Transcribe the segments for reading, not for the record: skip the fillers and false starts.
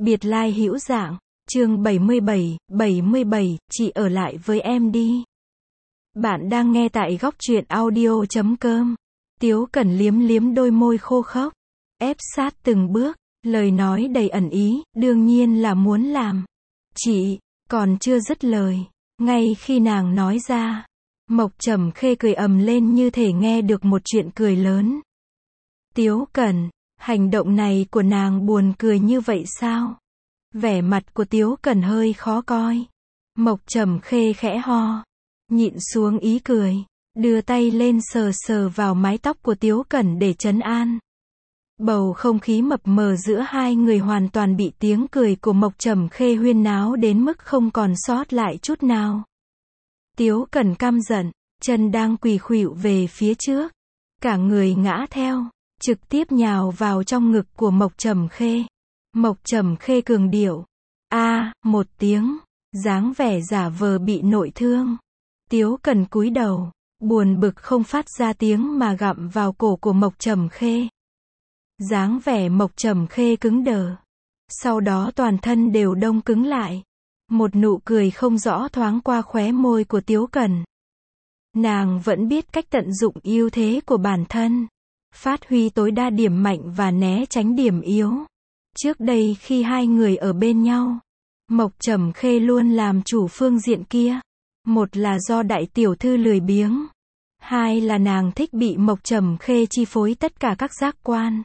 Biệt lai hữu dạng, chương 77, chị ở lại với em đi. Bạn đang nghe tại góc truyện audio.com. Tiếu Cẩn liếm liếm đôi môi khô khốc, ép sát từng bước, lời nói đầy ẩn ý, đương nhiên là muốn làm. Chị, còn chưa dứt lời, ngay khi nàng nói ra, Mộc Trầm Khê cười ầm lên như thể nghe được một chuyện cười lớn. Tiếu Cẩn, hành động này của nàng buồn cười như vậy sao? Vẻ mặt của Tiếu Cẩn hơi khó coi. Mộc Trầm Khê khẽ ho, nhịn xuống ý cười, đưa tay lên sờ sờ vào mái tóc của Tiếu Cẩn để trấn an. Bầu không khí mập mờ giữa hai người hoàn toàn bị tiếng cười của Mộc Trầm Khê huyên náo đến mức không còn sót lại chút nào. Tiếu Cẩn căm giận, chân đang quỳ khuỵu về phía trước, cả người ngã theo, trực tiếp nhào vào trong ngực của Mộc Trầm Khê. Mộc Trầm Khê cường điệu, một tiếng, dáng vẻ giả vờ bị nội thương. Tiếu Cẩn cúi đầu, buồn bực không phát ra tiếng mà gặm vào cổ của Mộc Trầm Khê. Dáng vẻ Mộc Trầm Khê cứng đờ, sau đó toàn thân đều đông cứng lại. Một nụ cười không rõ thoáng qua khóe môi của Tiếu Cẩn. Nàng vẫn biết cách tận dụng ưu thế của bản thân, phát huy tối đa điểm mạnh và né tránh điểm yếu. Trước đây khi hai người ở bên nhau, Mộc Trầm Khê luôn làm chủ phương diện kia. Một là do đại tiểu thư lười biếng, hai là nàng thích bị Mộc Trầm Khê chi phối tất cả các giác quan.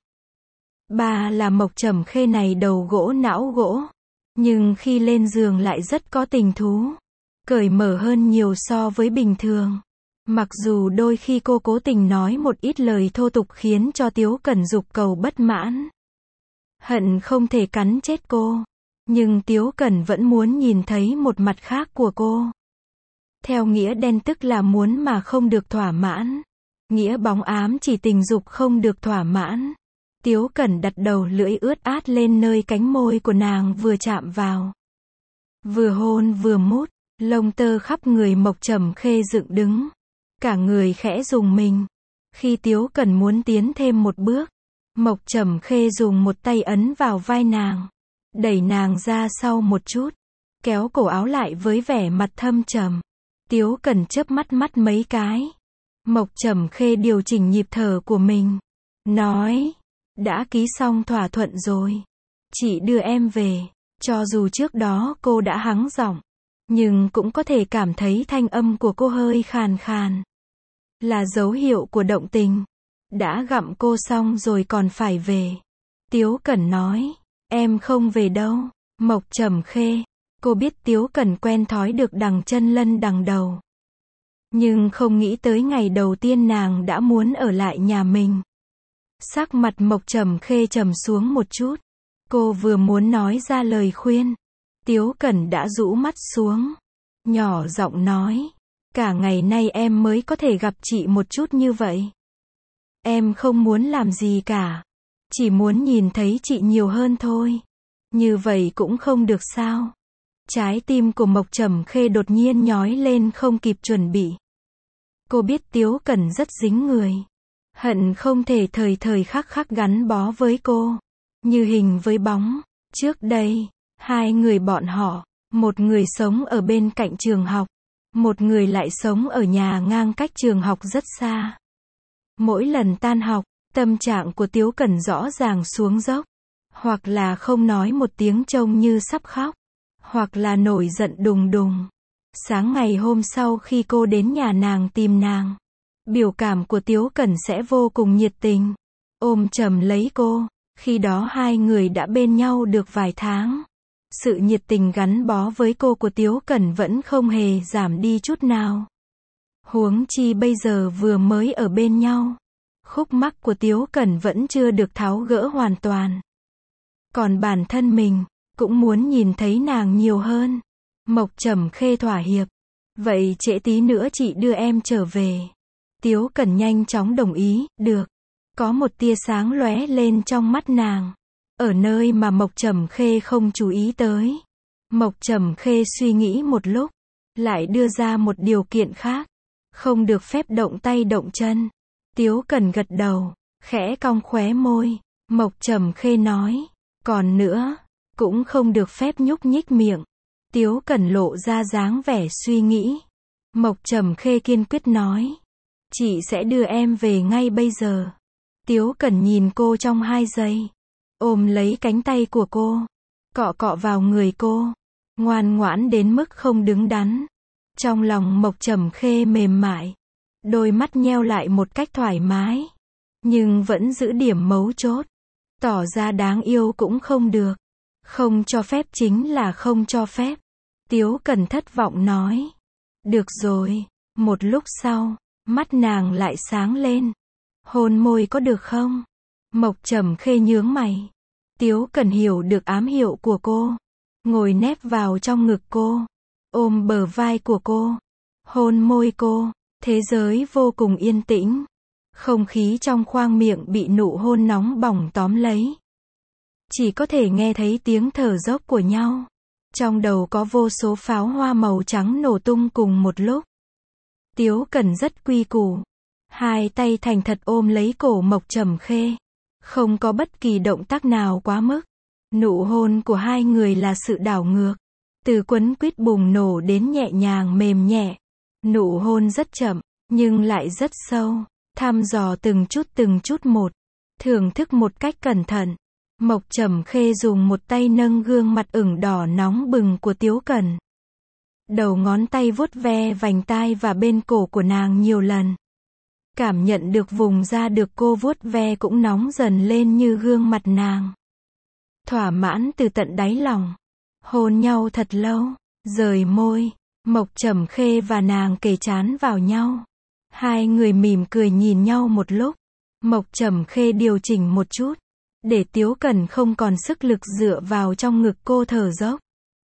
Ba là Mộc Trầm Khê này đầu gỗ não gỗ, nhưng khi lên giường lại rất có tình thú, cởi mở hơn nhiều so với bình thường. Mặc dù đôi khi cô cố tình nói một ít lời thô tục khiến cho Tiếu Cẩn dục cầu bất mãn, hận không thể cắn chết cô, nhưng Tiếu Cẩn vẫn muốn nhìn thấy một mặt khác của cô. Theo nghĩa đen tức là muốn mà không được thỏa mãn, nghĩa bóng ám chỉ tình dục không được thỏa mãn. Tiếu Cẩn đặt đầu lưỡi ướt át lên nơi cánh môi của nàng vừa chạm vào. Vừa hôn vừa mút, lông tơ khắp người Mộc Trầm Khê dựng đứng. Cả người khẽ rùng mình. Khi Tiếu Cẩn muốn tiến thêm một bước, Mộc Trầm Khê dùng một tay ấn vào vai nàng, đẩy nàng ra sau một chút, kéo cổ áo lại với vẻ mặt thâm trầm. Tiếu Cẩn chớp mắt mấy cái. Mộc Trầm Khê điều chỉnh nhịp thở của mình, nói, đã ký xong thỏa thuận rồi, chị đưa em về. Cho dù trước đó cô đã hắng giọng, nhưng cũng có thể cảm thấy thanh âm của cô hơi khàn khàn, là dấu hiệu của động tình. Đã gặm cô xong rồi còn phải về. Tiếu Cẩn nói, em không về đâu. Mộc Trầm Khê, cô biết Tiếu Cẩn quen thói được đằng chân lân đằng đầu, nhưng không nghĩ tới ngày đầu tiên nàng đã muốn ở lại nhà mình. Sắc mặt Mộc Trầm Khê trầm xuống một chút. Cô vừa muốn nói ra lời khuyên, Tiếu Cẩn đã rũ mắt xuống, nhỏ giọng nói, cả ngày nay em mới có thể gặp chị một chút như vậy. Em không muốn làm gì cả, chỉ muốn nhìn thấy chị nhiều hơn thôi. Như vậy cũng không được sao? Trái tim của Mộc Trầm Khê đột nhiên nhói lên không kịp chuẩn bị. Cô biết Tiếu Cẩn rất dính người, hận không thể thời thời khắc khắc gắn bó với cô, như hình với bóng. Trước đây, hai người bọn họ, một người sống ở bên cạnh trường học, một người lại sống ở nhà ngang cách trường học rất xa. Mỗi lần tan học, tâm trạng của Tiếu Cẩn rõ ràng xuống dốc, hoặc là không nói một tiếng trông như sắp khóc, hoặc là nổi giận đùng đùng. Sáng ngày hôm sau khi cô đến nhà nàng tìm nàng, biểu cảm của Tiếu Cẩn sẽ vô cùng nhiệt tình, ôm chầm lấy cô. Khi đó hai người đã bên nhau được vài tháng. Sự nhiệt tình gắn bó với cô của Tiếu Cẩn vẫn không hề giảm đi chút nào. Huống chi bây giờ vừa mới ở bên nhau, khúc mắc của Tiếu Cẩn vẫn chưa được tháo gỡ hoàn toàn. Còn bản thân mình, cũng muốn nhìn thấy nàng nhiều hơn. Mộc Trầm Khê thỏa hiệp. Vậy trễ tí nữa chị đưa em trở về. Tiếu Cẩn nhanh chóng đồng ý, được. Có một tia sáng lóe lên trong mắt nàng, ở nơi mà Mộc Trầm Khê không chú ý tới. Mộc Trầm Khê suy nghĩ một lúc, lại đưa ra một điều kiện khác, không được phép động tay động chân. Tiếu Cẩn gật đầu, khẽ cong khóe môi. Mộc Trầm Khê nói, còn nữa, cũng không được phép nhúc nhích miệng. Tiếu Cẩn lộ ra dáng vẻ suy nghĩ. Mộc Trầm Khê kiên quyết nói. Chị sẽ đưa em về ngay bây giờ. Tiếu Cẩn nhìn cô trong 2 giây. Ôm lấy cánh tay của cô. Cọ cọ vào người cô. Ngoan ngoãn đến mức không đứng đắn. Trong lòng Mộc Trầm Khê mềm mại. Đôi mắt nheo lại một cách thoải mái. Nhưng vẫn giữ điểm mấu chốt. Tỏ ra đáng yêu cũng không được. Không cho phép chính là không cho phép. Tiếu Cẩn thất vọng nói. Được rồi. Một lúc sau, mắt nàng lại sáng lên. Hôn môi có được không? Mộc Trầm Khê nhướng mày. Tiếu Cẩn hiểu được ám hiệu của cô. Ngồi nép vào trong ngực cô. Ôm bờ vai của cô. Hôn môi cô. Thế giới vô cùng yên tĩnh. Không khí trong khoang miệng bị nụ hôn nóng bỏng tóm lấy. Chỉ có thể nghe thấy tiếng thở dốc của nhau. Trong đầu có vô số pháo hoa màu trắng nổ tung cùng một lúc. Tiếu Cẩn rất quy củ. 2 tay thành thật ôm lấy cổ Mộc Trầm Khê. Không có bất kỳ động tác nào quá mức. Nụ hôn của 2 người là sự đảo ngược. Từ quấn quýt bùng nổ đến nhẹ nhàng mềm nhẹ. Nụ hôn rất chậm, nhưng lại rất sâu. Thăm dò từng chút một. Thưởng thức một cách cẩn thận. Mộc Trầm Khê dùng một tay nâng gương mặt ửng đỏ nóng bừng của Tiếu Cẩn. Đầu ngón tay vuốt ve vành tai và bên cổ của nàng nhiều lần. Cảm nhận được vùng da được cô vuốt ve cũng nóng dần lên như gương mặt nàng. Thỏa mãn từ tận đáy lòng. Hôn nhau thật lâu. Rời môi. Mộc Trầm Khê và nàng kề trán vào nhau. 2 người mỉm cười nhìn nhau một lúc. Mộc Trầm Khê điều chỉnh một chút. Để Tiếu Cẩn không còn sức lực dựa vào trong ngực cô thở dốc.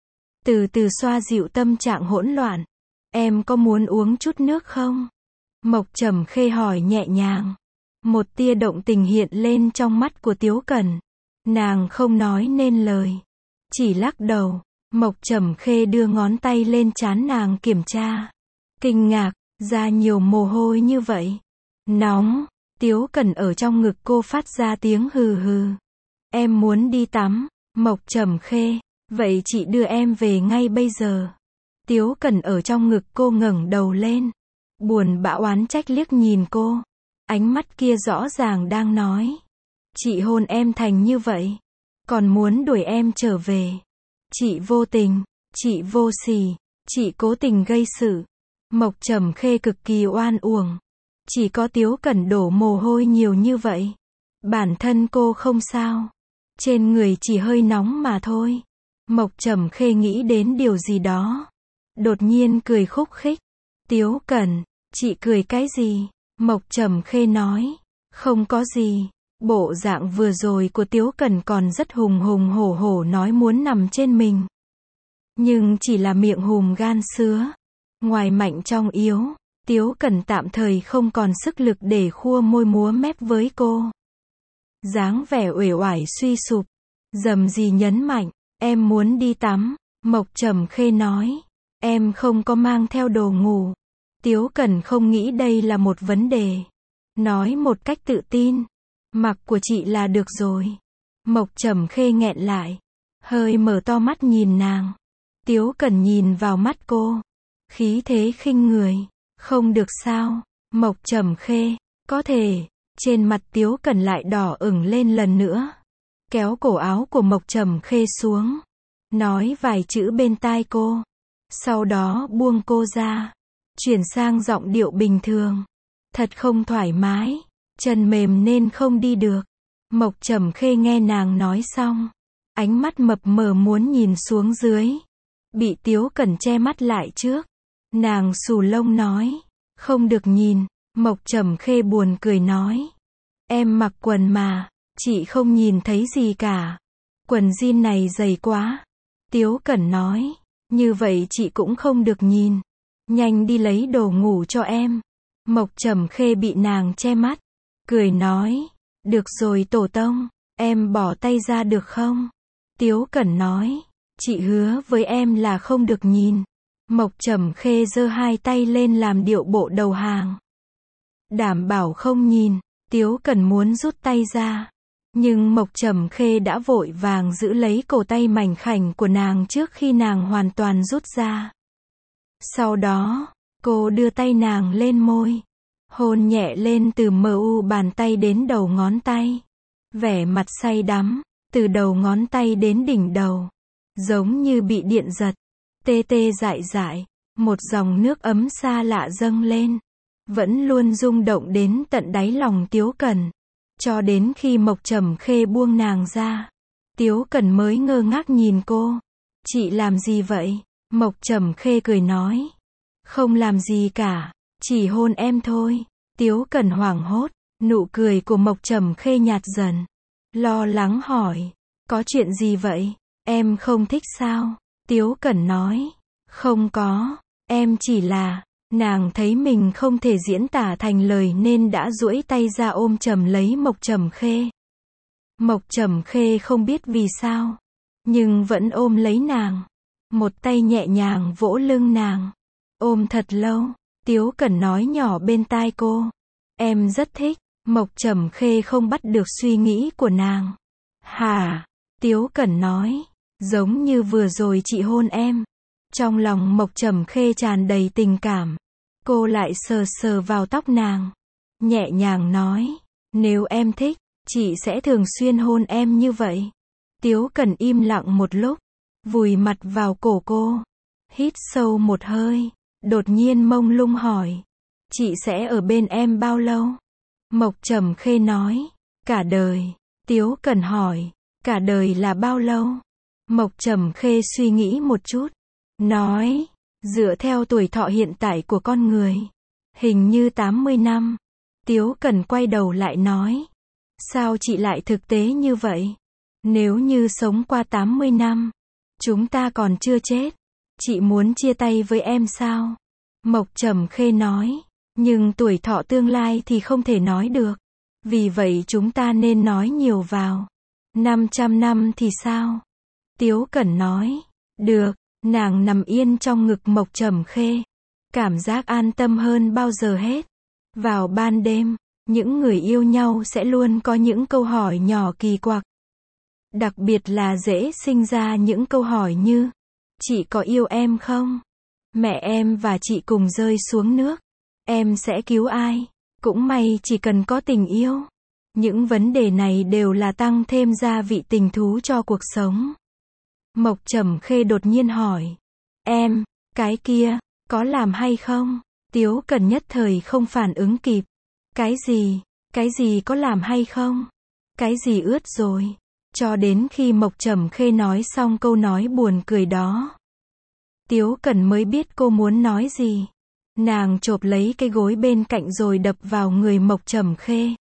Từ từ xoa dịu tâm trạng hỗn loạn. Em có muốn uống chút nước không? Mộc Trầm Khê hỏi nhẹ nhàng. Một tia động tình hiện lên trong mắt của Tiếu Cẩn. Nàng không nói nên lời. Chỉ lắc đầu. Mộc Trầm Khê đưa ngón tay lên trán nàng kiểm tra. Kinh ngạc, ra nhiều mồ hôi như vậy. Nóng. Tiếu Cẩn ở trong ngực cô phát ra tiếng hừ hừ. Em muốn đi tắm. Mộc Trầm Khê. Vậy chị đưa em về ngay bây giờ. Tiếu Cẩn ở trong ngực cô ngẩng đầu lên. Buồn bã oán trách liếc nhìn cô. Ánh mắt kia rõ ràng đang nói. Chị hôn em thành như vậy. Còn muốn đuổi em trở về. Chị vô tình. Chị vô sỉ. Chị cố tình gây sự. Mộc Trầm Khê cực kỳ oan uổng. Chỉ có Tiếu Cẩn đổ mồ hôi nhiều như vậy. Bản thân cô không sao. Trên người chỉ hơi nóng mà thôi. Mộc Trầm Khê nghĩ đến điều gì đó. Đột nhiên cười khúc khích. Tiếu Cẩn, chị cười cái gì? Mộc Trầm Khê nói. Không có gì. Bộ dạng vừa rồi của Tiếu Cẩn còn rất hùng hùng hổ hổ nói muốn nằm trên mình. Nhưng chỉ là miệng hùm gan sứa. Ngoài mạnh trong yếu. Tiếu Cẩn tạm thời không còn sức lực để khua môi múa mép với cô. Dáng vẻ uể oải suy sụp. Dầm gì nhấn mạnh. Em muốn đi tắm. Mộc Trầm Khê nói. Em không có mang theo đồ ngủ. Tiếu Cẩn không nghĩ đây là một vấn đề. Nói một cách tự tin. Mặc của chị là được rồi. Mộc Trầm Khê nghẹn lại. Hơi mở to mắt nhìn nàng. Tiếu Cẩn nhìn vào mắt cô. Khí thế khinh người. Không được sao. Mộc Trầm Khê. Có thể. Trên mặt Tiếu Cẩn lại đỏ ửng lên lần nữa. Kéo cổ áo của Mộc Trầm Khê xuống. Nói vài chữ bên tai cô. Sau đó buông cô ra. Chuyển sang giọng điệu bình thường. Thật không thoải mái. Chân mềm nên không đi được. Mộc Trầm Khê nghe nàng nói xong. Ánh mắt mập mờ muốn nhìn xuống dưới. Bị Tiếu Cẩn che mắt lại trước. Nàng xù lông nói. Không được nhìn. Mộc Trầm Khê buồn cười nói. Em mặc quần mà. Chị không nhìn thấy gì cả. Quần jean này dày quá. Tiếu Cẩn nói. Như vậy chị cũng không được nhìn. Nhanh đi lấy đồ ngủ cho em. Mộc Trầm Khê bị nàng che mắt. Cười nói. Được rồi tổ tông. Em bỏ tay ra được không? Tiếu Cẩn nói. Chị hứa với em là không được nhìn. Mộc Trầm Khê giơ 2 tay lên làm điệu bộ đầu hàng. Đảm bảo không nhìn. Tiếu Cẩn muốn rút tay ra. Nhưng Mộc Trầm Khê đã vội vàng giữ lấy cổ tay mảnh khảnh của nàng trước khi nàng hoàn toàn rút ra. Sau đó, cô đưa tay nàng lên môi, hôn nhẹ lên từ mu bàn tay đến đầu ngón tay. Vẻ mặt say đắm, từ đầu ngón tay đến đỉnh đầu, giống như bị điện giật, tê tê dại dại, một dòng nước ấm xa lạ dâng lên, vẫn luôn rung động đến tận đáy lòng Tiếu Cẩn. Cho đến khi Mộc Trầm Khê buông nàng ra, Tiếu Cẩn mới ngơ ngác nhìn cô. Chị làm gì vậy? Mộc Trầm Khê cười nói. Không làm gì cả, chỉ hôn em thôi. Tiếu Cẩn hoảng hốt, nụ cười của Mộc Trầm Khê nhạt dần. Lo lắng hỏi, có chuyện gì vậy? Em không thích sao? Tiếu Cẩn nói, không có, em chỉ là... Nàng thấy mình không thể diễn tả thành lời nên đã duỗi tay ra ôm chầm lấy Mộc Trầm Khê. Mộc Trầm Khê không biết vì sao, nhưng vẫn ôm lấy nàng. Một tay nhẹ nhàng vỗ lưng nàng. Ôm thật lâu, Tiếu Cẩn nói nhỏ bên tai cô. Em rất thích. Mộc Trầm Khê không bắt được suy nghĩ của nàng. Hả? Tiếu Cẩn nói, giống như vừa rồi chị hôn em. Trong lòng Mộc Trầm Khê tràn đầy tình cảm. Cô lại sờ sờ vào tóc nàng, nhẹ nhàng nói, nếu em thích, chị sẽ thường xuyên hôn em như vậy. Tiếu Cẩn im lặng một lúc, vùi mặt vào cổ cô, hít sâu một hơi, đột nhiên mông lung hỏi, chị sẽ ở bên em bao lâu? Mộc Trầm Khê nói, cả đời. Tiếu Cẩn hỏi, cả đời là bao lâu? Mộc Trầm Khê suy nghĩ một chút, nói, dựa theo tuổi thọ hiện tại của con người, hình như 80 năm. Tiếu Cẩn quay đầu lại nói, sao chị lại thực tế như vậy? Nếu như sống qua 80 năm, chúng ta còn chưa chết, chị muốn chia tay với em sao? Mộc Trầm Khê nói, nhưng tuổi thọ tương lai thì không thể nói được. Vì vậy chúng ta nên nói nhiều vào. 500 năm thì sao? Tiếu Cẩn nói, được. Nàng nằm yên trong ngực Mộc Trầm Khê, cảm giác an tâm hơn bao giờ hết. Vào ban đêm, những người yêu nhau sẽ luôn có những câu hỏi nhỏ kỳ quặc. Đặc biệt là dễ sinh ra những câu hỏi như, chị có yêu em không? Mẹ em và chị cùng rơi xuống nước, em sẽ cứu ai? Cũng may chỉ cần có tình yêu. Những vấn đề này đều là tăng thêm gia vị tình thú cho cuộc sống. Mộc Trầm Khê đột nhiên hỏi, em, cái kia, có làm hay không? Tiếu Cẩn nhất thời không phản ứng kịp. Cái gì có làm hay không? Cái gì ướt rồi? Cho đến khi Mộc Trầm Khê nói xong câu nói buồn cười đó, Tiếu Cẩn mới biết cô muốn nói gì. Nàng chộp lấy cái gối bên cạnh rồi đập vào người Mộc Trầm Khê.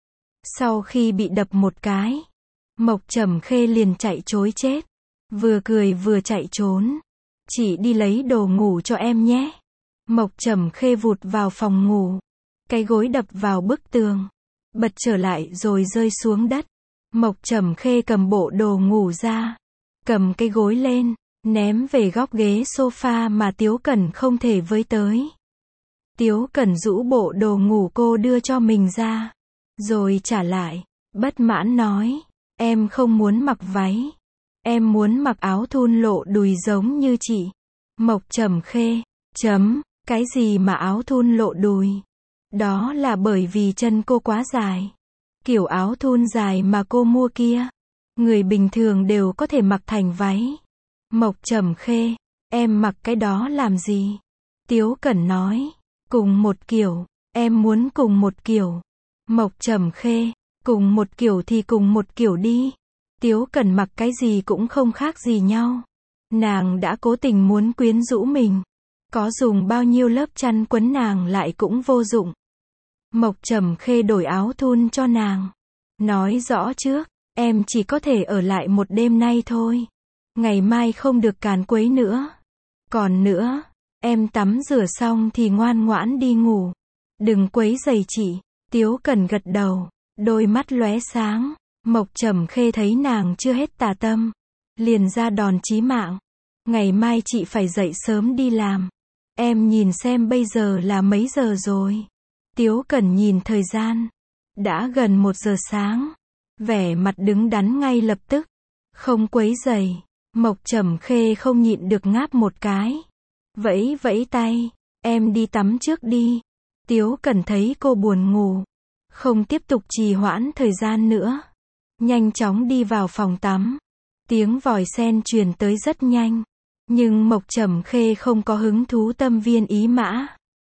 Sau khi bị đập một cái, Mộc Trầm Khê liền chạy trối chết. Vừa cười vừa chạy trốn. Chị đi lấy đồ ngủ cho em nhé. Mộc Trầm Khê vụt vào phòng ngủ. Cái gối đập vào bức tường, bật trở lại rồi rơi xuống đất. Mộc Trầm Khê cầm bộ đồ ngủ ra, cầm cái gối lên, ném về góc ghế sofa mà Tiếu Cẩn không thể với tới. Tiếu Cẩn rũ bộ đồ ngủ cô đưa cho mình ra, rồi trả lại, bất mãn nói, em không muốn mặc váy. Em muốn mặc áo thun lộ đùi giống như chị. Mộc Trầm Khê, cái gì mà áo thun lộ đùi? Đó là bởi vì chân cô quá dài. Kiểu áo thun dài mà cô mua kia, người bình thường đều có thể mặc thành váy. Mộc Trầm Khê, em mặc cái đó làm gì? Tiếu Cẩn nói, cùng một kiểu, em muốn cùng một kiểu. Mộc Trầm Khê, cùng một kiểu thì cùng một kiểu đi. Tiếu Cẩn mặc cái gì cũng không khác gì nhau. Nàng đã cố tình muốn quyến rũ mình. Có dùng bao nhiêu lớp chăn quấn nàng lại cũng vô dụng. Mộc Trầm Khê đổi áo thun cho nàng. Nói rõ trước, em chỉ có thể ở lại một đêm nay thôi. Ngày mai không được càn quấy nữa. Còn nữa, em tắm rửa xong thì ngoan ngoãn đi ngủ. Đừng quấy rầy chị. Tiếu Cẩn gật đầu, đôi mắt lóe sáng. Mộc Trầm Khê thấy nàng chưa hết tà tâm, liền ra đòn chí mạng. Ngày mai chị phải dậy sớm đi làm. Em nhìn xem bây giờ là mấy giờ rồi? Tiếu Cẩn nhìn thời gian. Đã gần 1 giờ sáng. vẻ mặt đứng đắn ngay lập tức. Không quấy rầy. Mộc Trầm Khê không nhịn được ngáp một cái. Vẫy vẫy tay. Em đi tắm trước đi. Tiếu Cẩn thấy cô buồn ngủ. Không tiếp tục trì hoãn thời gian nữa. Nhanh chóng đi vào phòng tắm. Tiếng vòi sen truyền tới rất nhanh. Nhưng Mộc Trầm Khê không có hứng thú tâm viên ý mã.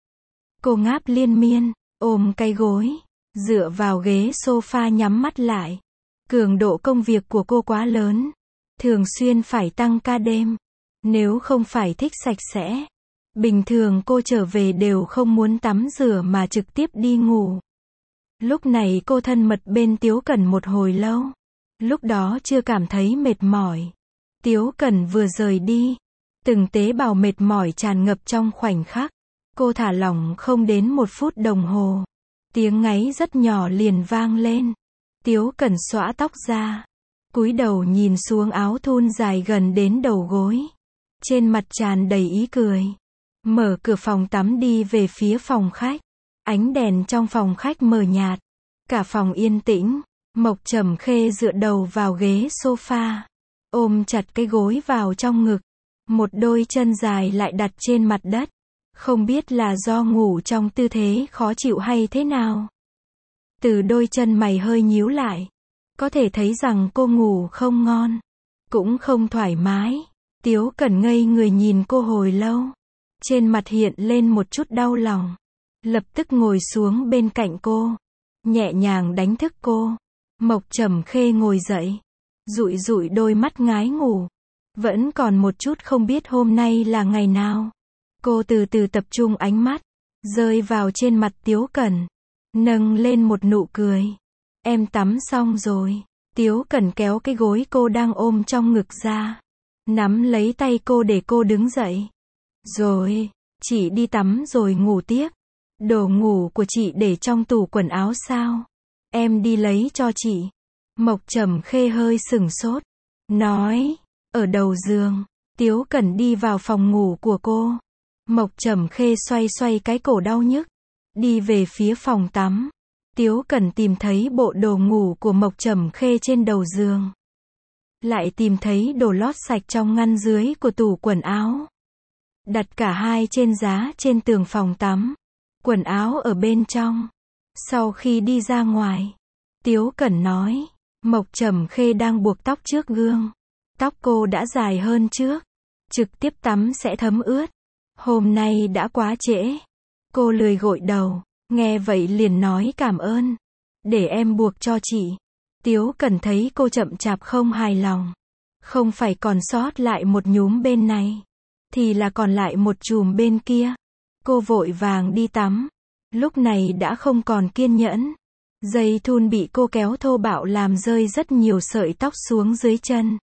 Cô ngáp liên miên, ôm cái gối, dựa vào ghế sofa nhắm mắt lại. Cường độ công việc của cô quá lớn. Thường xuyên phải tăng ca đêm. Nếu không phải thích sạch sẽ. Bình thường cô trở về đều không muốn tắm rửa mà trực tiếp đi ngủ. Lúc này cô thân mật bên Tiếu Cẩn một hồi lâu. Lúc đó chưa cảm thấy mệt mỏi. Tiếu Cẩn vừa rời đi. Từng tế bào mệt mỏi tràn ngập trong khoảnh khắc. Cô thả lỏng không đến 1 phút đồng hồ. Tiếng ngáy rất nhỏ liền vang lên. Tiếu Cẩn xõa tóc ra. Cúi đầu nhìn xuống áo thun dài gần đến đầu gối. Trên mặt tràn đầy ý cười. Mở cửa phòng tắm đi về phía phòng khách. Ánh đèn trong phòng khách mờ nhạt. Cả phòng yên tĩnh. Mộc Trầm Khê dựa đầu vào ghế sofa. Ôm chặt cái gối vào trong ngực. Một đôi chân dài lại đặt trên mặt đất. Không biết là do ngủ trong tư thế khó chịu hay thế nào. Từ đôi chân mày hơi nhíu lại. Có thể thấy rằng cô ngủ không ngon. Cũng không thoải mái. Tiếu Cẩn ngây người nhìn cô hồi lâu. Trên mặt hiện lên một chút đau lòng. Lập tức ngồi xuống bên cạnh cô. Nhẹ nhàng đánh thức cô. Mộc Trầm Khê ngồi dậy. Dụi dụi đôi mắt ngái ngủ. Vẫn còn một chút không biết hôm nay là ngày nào. Cô từ từ tập trung ánh mắt. Rơi vào trên mặt Tiếu Cẩn. Nâng lên một nụ cười. Em tắm xong rồi. Tiếu Cẩn kéo cái gối cô đang ôm trong ngực ra. Nắm lấy tay cô để cô đứng dậy. Rồi, chị đi tắm rồi ngủ tiếp. Đồ ngủ của chị để trong tủ quần áo sao? Em đi lấy cho chị. Mộc Trầm Khê hơi sửng sốt. Nói, ở đầu giường. Tiếu Cẩn đi vào phòng ngủ của cô. Mộc Trầm Khê xoay xoay cái cổ đau nhức. Đi về phía phòng tắm. Tiếu Cẩn tìm thấy bộ đồ ngủ của Mộc Trầm Khê trên đầu giường. Lại tìm thấy đồ lót sạch trong ngăn dưới của tủ quần áo. Đặt cả hai trên giá trên tường phòng tắm. Quần áo ở bên trong. Sau khi đi ra ngoài, Tiếu Cẩn nói, Mộc Trầm Khê đang buộc tóc trước gương. Tóc cô đã dài hơn trước. Trực tiếp tắm sẽ thấm ướt. Hôm nay đã quá trễ. Cô lười gội đầu. Nghe vậy liền nói cảm ơn. Để em buộc cho chị. Tiếu Cẩn thấy cô chậm chạp không hài lòng. Không phải còn sót lại một nhúm bên này. Thì là còn lại một chùm bên kia. Cô vội vàng đi tắm. Lúc này đã không còn kiên nhẫn. Dây thun bị cô kéo thô bạo làm rơi rất nhiều sợi tóc xuống dưới chân.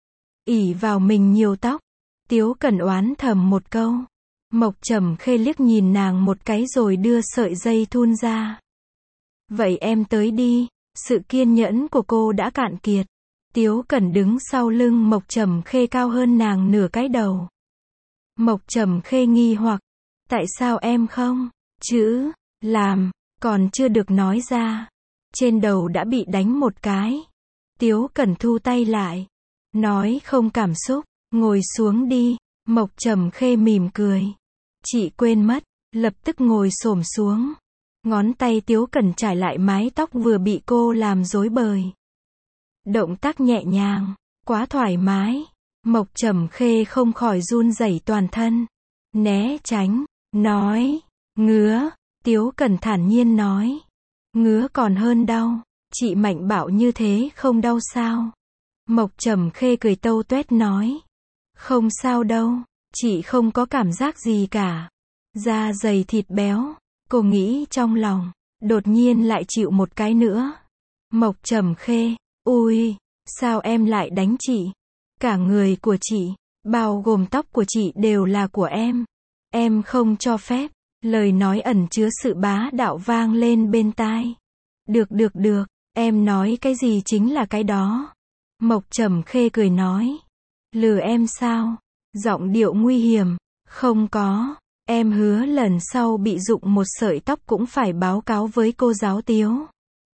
Ỷ vào mình nhiều tóc. Tiếu Cẩn oán thầm một câu. Mộc Trầm Khê liếc nhìn nàng một cái rồi đưa sợi dây thun ra. Vậy em tới đi. Sự kiên nhẫn của cô đã cạn kiệt. Tiếu Cẩn đứng sau lưng Mộc Trầm Khê cao hơn nàng nửa cái đầu. Mộc Trầm Khê nghi hoặc. Tại sao em không? Chữ, làm, còn chưa được nói ra. Trên đầu đã bị đánh một cái. Tiếu Cẩn thu tay lại. Nói không cảm xúc. Ngồi xuống đi. Mộc Trầm Khê mỉm cười. Chị quên mất. Lập tức ngồi xổm xuống. Ngón tay Tiếu Cẩn trải lại mái tóc vừa bị cô làm rối bời. Động tác nhẹ nhàng. Quá thoải mái. Mộc Trầm Khê không khỏi run rẩy toàn thân. Né tránh. Nói. Ngứa. Tiếu Cẩn thản nhiên nói. Ngứa còn hơn đau. Chị mạnh bạo như thế không đau sao? Mộc Trầm Khê cười tâu tuét nói. Không sao đâu. Chị không có cảm giác gì cả. Da dày thịt béo. Cô nghĩ trong lòng. Đột nhiên lại chịu một cái nữa. Mộc Trầm Khê. Ui. Sao em lại đánh chị? Cả người của chị, bao gồm tóc của chị đều là của em. Em không cho phép. Lời nói ẩn chứa sự bá đạo vang lên bên tai. Được. Em nói cái gì chính là cái đó. Mộc Trầm Khê cười nói. Lừa em sao? Giọng điệu nguy hiểm. Không có. Em hứa lần sau bị rụng một sợi tóc cũng phải báo cáo với cô giáo Tiếu.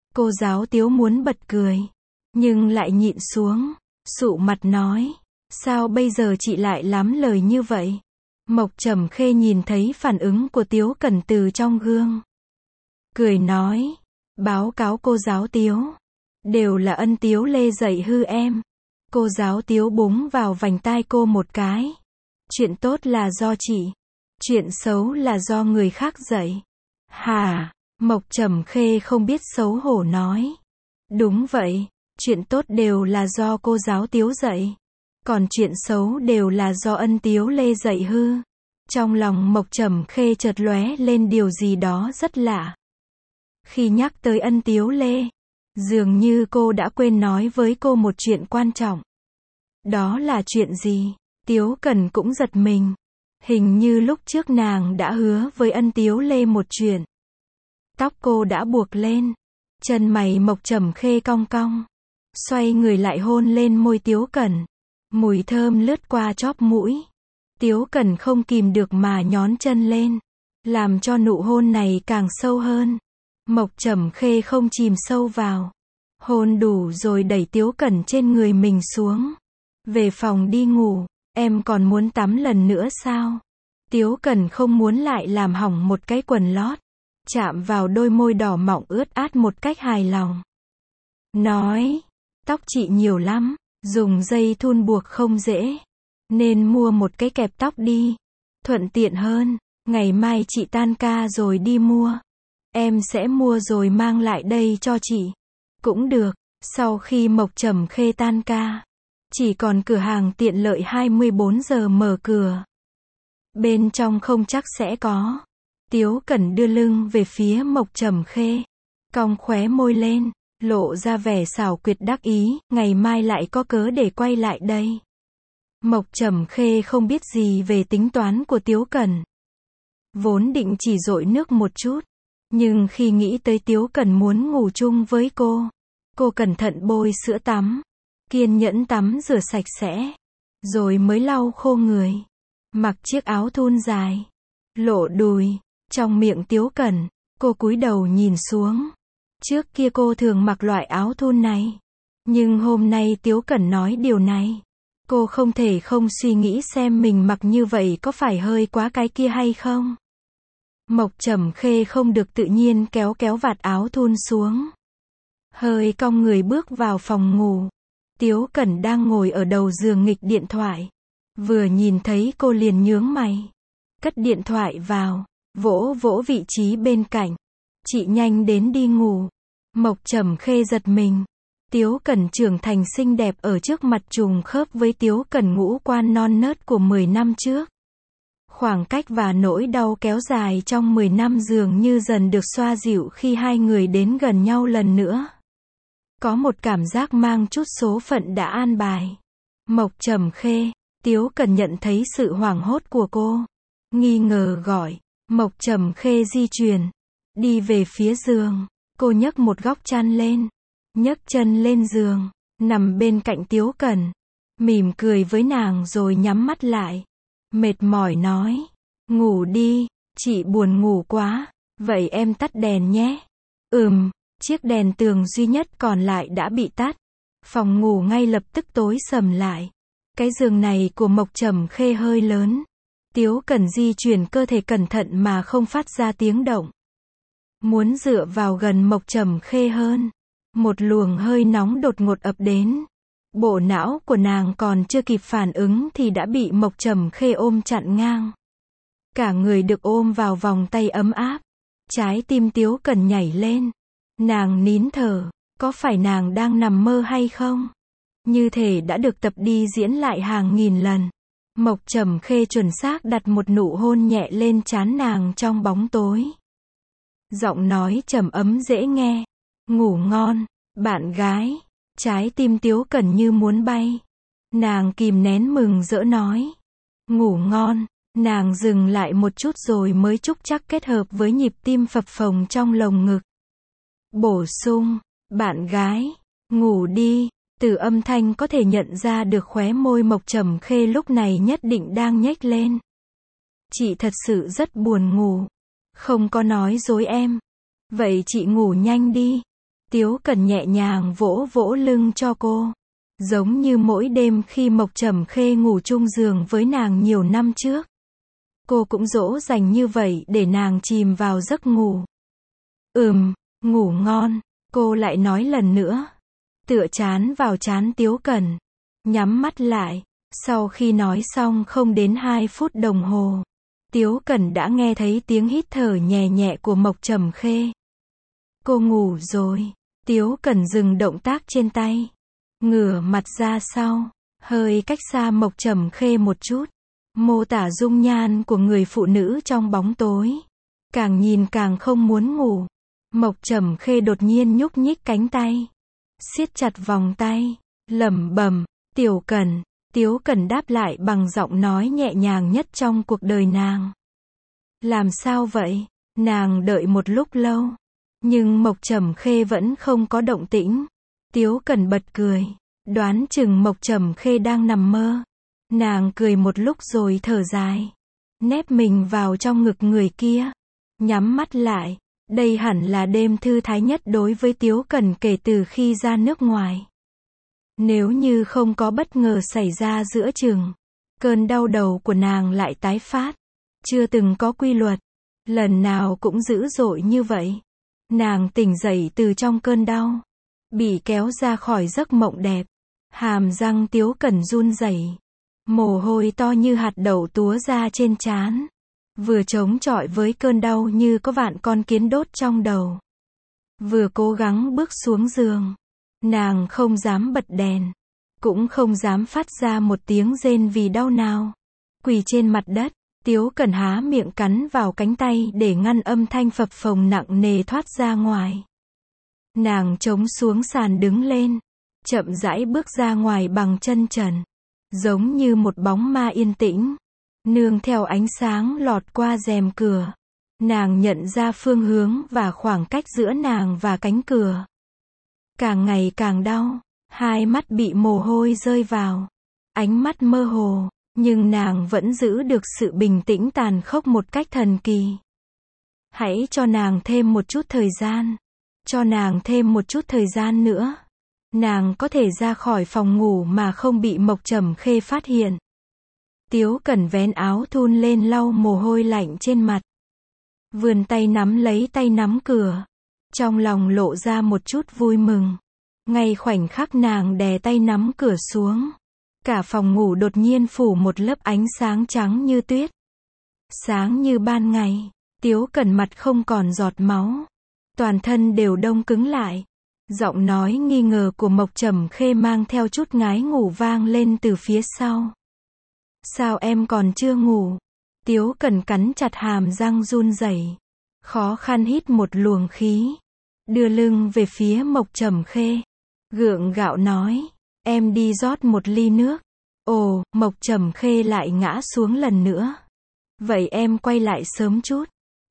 Cô giáo Tiếu muốn bật cười, nhưng lại nhịn xuống, sụ mặt nói, sao bây giờ chị lại lắm lời như vậy? Mộc Trầm Khê nhìn thấy phản ứng của Tiếu Cẩn từ trong gương, cười nói, báo cáo cô giáo Tiếu, đều là ân Tiếu Lê dạy hư em. Cô giáo Tiếu búng vào vành tai cô một cái. Chuyện tốt là do chị, chuyện xấu là do người khác dạy. Hả? Mộc Trầm Khê không biết xấu hổ nói. Đúng vậy, chuyện tốt đều là do cô giáo Tiếu dạy, còn chuyện xấu đều là do ân Tiếu Lê dạy hư. Trong lòng Mộc Trầm Khê chợt lóe lên điều gì đó rất lạ. Khi nhắc tới ân Tiếu Lê, dường như cô đã quên nói với cô một chuyện quan trọng. Đó là chuyện gì? Tiếu Cẩn cũng giật mình. Hình như lúc trước nàng đã hứa với ân Tiếu Lê một chuyện. Tóc cô đã buộc lên. Chân mày Mộc Trầm Khê cong cong. Xoay người lại hôn lên môi Tiếu Cẩn. Mùi thơm lướt qua chóp mũi. Tiếu Cẩn không kìm được mà nhón chân lên, làm cho nụ hôn này càng sâu hơn. Mộc Trầm Khê không chìm sâu vào. Hôn đủ rồi đẩy Tiếu Cẩn trên người mình xuống. Về phòng đi ngủ, em còn muốn tắm lần nữa sao? Tiếu Cẩn không muốn lại làm hỏng một cái quần lót. Chạm vào đôi môi đỏ mọng ướt át một cách hài lòng. Nói, tóc chị nhiều lắm, dùng dây thun buộc không dễ, nên mua một cái kẹp tóc đi, thuận tiện hơn. Ngày mai chị tan ca rồi đi mua. Em sẽ mua rồi mang lại đây cho chị. Cũng được. Sau khi Mộc Trầm Khê tan ca, chỉ còn cửa hàng tiện lợi 24 giờ mở cửa. Bên trong không chắc sẽ có. Tiếu Cẩn đưa lưng về phía Mộc Trầm Khê, cong khóe môi lên, lộ ra vẻ xảo quyệt đắc ý, ngày mai lại có cớ để quay lại đây. Mộc Trầm Khê không biết gì về tính toán của Tiếu Cẩn. Vốn định chỉ dội nước một chút, nhưng khi nghĩ tới Tiếu Cẩn muốn ngủ chung với cô cẩn thận bôi sữa tắm, kiên nhẫn tắm rửa sạch sẽ, rồi mới lau khô người, mặc chiếc áo thun dài, lộ đùi. Trong miệng Tiếu Cẩn, cô cúi đầu nhìn xuống. Trước kia cô thường mặc loại áo thun này, nhưng hôm nay Tiếu Cẩn nói điều này, cô không thể không suy nghĩ xem mình mặc như vậy có phải hơi quá cái kia hay không. Mộc Trầm Khê không được tự nhiên kéo vạt áo thun xuống, hơi cong người bước vào phòng ngủ. Tiếu Cẩn đang ngồi ở đầu giường nghịch điện thoại, vừa nhìn thấy cô liền nhướng mày, cất điện thoại vào, vỗ vỗ vị trí bên cạnh. Chị nhanh đến đi ngủ. Mộc Trầm Khê giật mình. Tiếu Cẩn trưởng thành xinh đẹp ở trước mặt trùng khớp với Tiếu Cẩn ngũ quan non nớt của 10 năm trước. Khoảng cách và nỗi đau kéo dài trong 10 năm dường như dần được xoa dịu khi hai người đến gần nhau lần nữa. Có một cảm giác mang chút số phận đã an bài. Mộc Trầm Khê, Tiếu Cẩn nhận thấy sự hoảng hốt của cô, nghi ngờ gọi. Mộc Trầm Khê di chuyển, đi về phía giường. Cô nhấc một góc chăn lên, nhấc chân lên giường, nằm bên cạnh Tiếu Cẩn, mỉm cười với nàng rồi nhắm mắt lại. Mệt mỏi nói, ngủ đi, chị buồn ngủ quá, vậy em tắt đèn nhé. Chiếc đèn tường duy nhất còn lại đã bị tắt. Phòng ngủ ngay lập tức tối sầm lại. Cái giường này của Mộc Trầm Khê hơi lớn. Tiếu Cẩn di chuyển cơ thể cẩn thận mà không phát ra tiếng động. Muốn dựa vào gần Mộc Trầm Khê hơn. Một luồng hơi nóng đột ngột ập đến. Bộ não của nàng còn chưa kịp phản ứng thì đã bị Mộc Trầm Khê ôm chặn ngang. Cả người được ôm vào vòng tay ấm áp. Trái tim Tiếu Cẩn nhảy lên. Nàng nín thở. Có phải nàng đang nằm mơ hay không? Như thể đã được tập đi diễn lại hàng nghìn lần. Mộc Trầm Khê chuẩn xác đặt một nụ hôn nhẹ lên trán nàng trong bóng tối. Giọng nói trầm ấm dễ nghe. Ngủ ngon, bạn gái. Trái tim Tiếu Cẩn như muốn bay. Nàng kìm nén mừng rỡ nói. Ngủ ngon. Nàng dừng lại một chút rồi mới trúc chắc kết hợp với nhịp tim phập phồng trong lồng ngực. Bổ sung, bạn gái. Ngủ đi. Từ âm thanh có thể nhận ra được khóe môi Mộc Trầm Khê lúc này nhất định đang nhếch lên. Chị thật sự rất buồn ngủ. Không có nói dối em. Vậy chị ngủ nhanh đi. Tiếu Cẩn nhẹ nhàng vỗ vỗ lưng cho cô. Giống như mỗi đêm khi Mộc Trầm Khê ngủ chung giường với nàng nhiều năm trước. Cô cũng dỗ dành như vậy để nàng chìm vào giấc ngủ. Ngủ ngon, cô lại nói lần nữa. Tựa trán vào trán Tiếu Cẩn. Nhắm mắt lại. Sau khi nói xong không đến 2 phút đồng hồ. Tiếu Cẩn đã nghe thấy tiếng hít thở nhẹ nhẹ của Mộc Trầm Khê. Cô ngủ rồi. Tiếu Cẩn dừng động tác trên tay. Ngửa mặt ra sau. Hơi cách xa Mộc Trầm Khê một chút. Mô tả dung nhan của người phụ nữ trong bóng tối. Càng nhìn càng không muốn ngủ. Mộc Trầm Khê đột nhiên nhúc nhích cánh tay. Siết chặt vòng tay. Lẩm bẩm. Tiểu Cẩn. Tiếu Cẩn đáp lại bằng giọng nói nhẹ nhàng nhất trong cuộc đời nàng. Làm sao vậy? Nàng đợi một lúc lâu. Nhưng Mộc Trầm Khê vẫn không có động tĩnh. Tiếu Cẩn bật cười. Đoán chừng Mộc Trầm Khê đang nằm mơ. Nàng cười một lúc rồi thở dài. Nép mình vào trong ngực người kia. Nhắm mắt lại. Đây hẳn là đêm thư thái nhất đối với Tiếu Cẩn kể từ khi ra nước ngoài. Nếu như không có bất ngờ xảy ra giữa chừng, cơn đau đầu của nàng lại tái phát. Chưa từng có quy luật. Lần nào cũng dữ dội như vậy. Nàng tỉnh dậy từ trong cơn đau. Bị kéo ra khỏi giấc mộng đẹp. Hàm răng Tiếu Cẩn run rẩy. Mồ hôi to như hạt đậu túa ra trên trán. Vừa chống chọi với cơn đau như có vạn con kiến đốt trong đầu. Vừa cố gắng bước xuống giường. Nàng không dám bật đèn. Cũng không dám phát ra một tiếng rên vì đau nào. Quỳ trên mặt đất. Tiếu Cẩn há miệng cắn vào cánh tay để ngăn âm thanh phập phồng nặng nề thoát ra ngoài. Nàng chống xuống sàn đứng lên. Chậm rãi bước ra ngoài bằng chân trần. Giống như một bóng ma yên tĩnh. Nương theo ánh sáng lọt qua rèm cửa. Nàng nhận ra phương hướng và khoảng cách giữa nàng và cánh cửa. Càng ngày càng đau. Hai mắt bị mồ hôi rơi vào. Ánh mắt mơ hồ. Nhưng nàng vẫn giữ được sự bình tĩnh tàn khốc một cách thần kỳ. Hãy cho nàng thêm một chút thời gian. Cho nàng thêm một chút thời gian nữa. Nàng có thể ra khỏi phòng ngủ mà không bị Mộc Trầm Khê phát hiện. Tiếu Cẩn vén áo thun lên lau mồ hôi lạnh trên mặt. Vươn tay nắm lấy tay nắm cửa. Trong lòng lộ ra một chút vui mừng. Ngay khoảnh khắc nàng đè tay nắm cửa xuống. Cả phòng ngủ đột nhiên phủ một lớp ánh sáng trắng như tuyết. Sáng như ban ngày. Tiếu Cẩn mặt không còn giọt máu. Toàn thân đều đông cứng lại. Giọng nói nghi ngờ của Mộc Trầm Khê mang theo chút ngái ngủ vang lên từ phía sau. Sao em còn chưa ngủ? Tiếu Cẩn cắn chặt hàm răng run rẩy. Khó khăn hít một luồng khí. Đưa lưng về phía Mộc Trầm Khê. Gượng gạo nói. Em đi rót một ly nước. Ồ, Mộc Trầm Khê lại ngã xuống lần nữa. Vậy em quay lại sớm chút.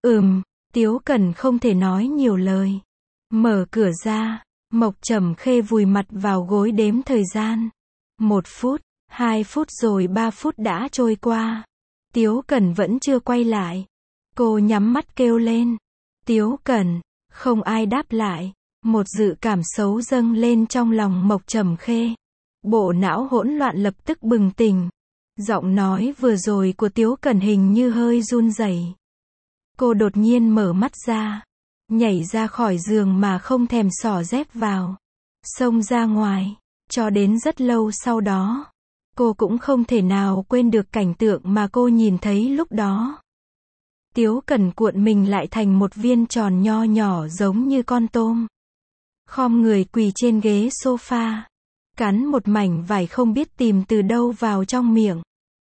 Tiếu Cẩn không thể nói nhiều lời. Mở cửa ra. Mộc Trầm Khê vùi mặt vào gối đếm thời gian. 1 phút, 2 phút rồi 3 phút đã trôi qua. Tiếu Cẩn vẫn chưa quay lại. Cô nhắm mắt kêu lên. Tiếu Cẩn. Không ai đáp lại. Một dự cảm xấu dâng lên trong lòng Mộc Trầm Khê. Bộ não hỗn loạn lập tức bừng tỉnh. Giọng nói vừa rồi của Tiếu Cẩn hình như hơi run rẩy. Cô đột nhiên mở mắt ra. Nhảy ra khỏi giường mà không thèm xỏ dép vào. Xông ra ngoài. Cho đến rất lâu sau đó. Cô cũng không thể nào quên được cảnh tượng mà cô nhìn thấy lúc đó. Tiếu Cẩn cuộn mình lại thành một viên tròn nho nhỏ giống như con tôm. Khom người quỳ trên ghế sofa. Cắn một mảnh vải không biết tìm từ đâu vào trong miệng.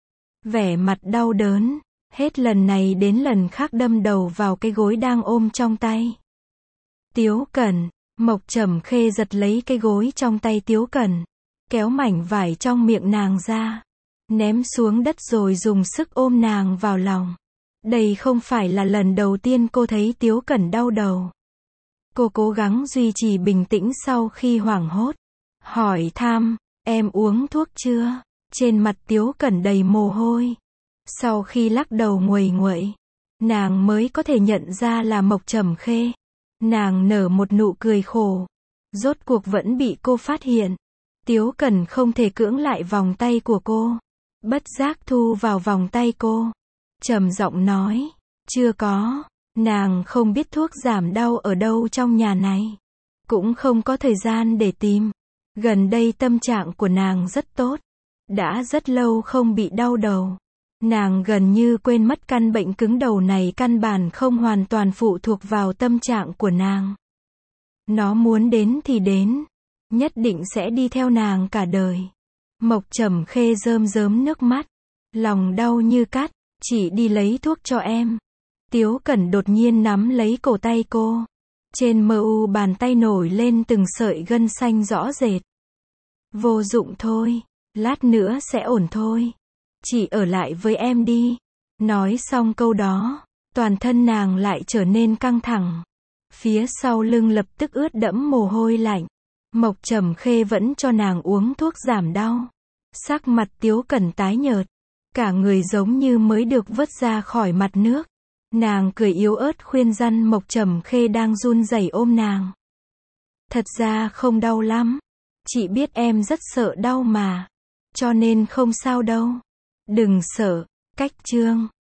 Vẻ mặt đau đớn. Hết lần này đến lần khác đâm đầu vào cái gối đang ôm trong tay. Tiếu Cẩn. Mộc Trầm Khê giật lấy cái gối trong tay Tiếu Cẩn. Kéo mảnh vải trong miệng nàng ra. Ném xuống đất rồi dùng sức ôm nàng vào lòng. Đây không phải là lần đầu tiên cô thấy Tiếu Cẩn đau đầu. Cô cố gắng duy trì bình tĩnh sau khi hoảng hốt. Hỏi thăm, em uống thuốc chưa? Trên mặt Tiếu Cẩn đầy mồ hôi. Sau khi lắc đầu nguầy nguậy, nàng mới có thể nhận ra là Mộc Trầm Khê. Nàng nở một nụ cười khổ. Rốt cuộc vẫn bị cô phát hiện. Tiếu Cẩn không thể cưỡng lại vòng tay của cô. Bất giác thu vào vòng tay cô. Trầm giọng nói, chưa có, nàng không biết thuốc giảm đau ở đâu trong nhà này. Cũng không có thời gian để tìm. Gần đây tâm trạng của nàng rất tốt. Đã rất lâu không bị đau đầu. Nàng gần như quên mất căn bệnh cứng đầu này căn bản không hoàn toàn phụ thuộc vào tâm trạng của nàng. Nó muốn đến thì đến. Nhất định sẽ đi theo nàng cả đời. Mộc Trầm Khê rơm rớm nước mắt. Lòng đau như cắt. Chị đi lấy thuốc cho em. Tiếu Cẩn đột nhiên nắm lấy cổ tay cô. Trên mu bàn tay nổi lên từng sợi gân xanh rõ rệt. Vô dụng thôi. Lát nữa sẽ ổn thôi. Chị ở lại với em đi. Nói xong câu đó, toàn thân nàng lại trở nên căng thẳng. Phía sau lưng lập tức ướt đẫm mồ hôi lạnh. Mộc Trầm Khê vẫn cho nàng uống thuốc giảm đau. Sắc mặt Tiếu Cẩn tái nhợt. Cả người giống như mới được vớt ra khỏi mặt nước. Nàng cười yếu ớt khuyên răn Mộc Trầm Khê đang run rẩy ôm nàng. Thật ra không đau lắm. Chị biết em rất sợ đau mà. Cho nên không sao đâu. Đừng sợ. Cách chương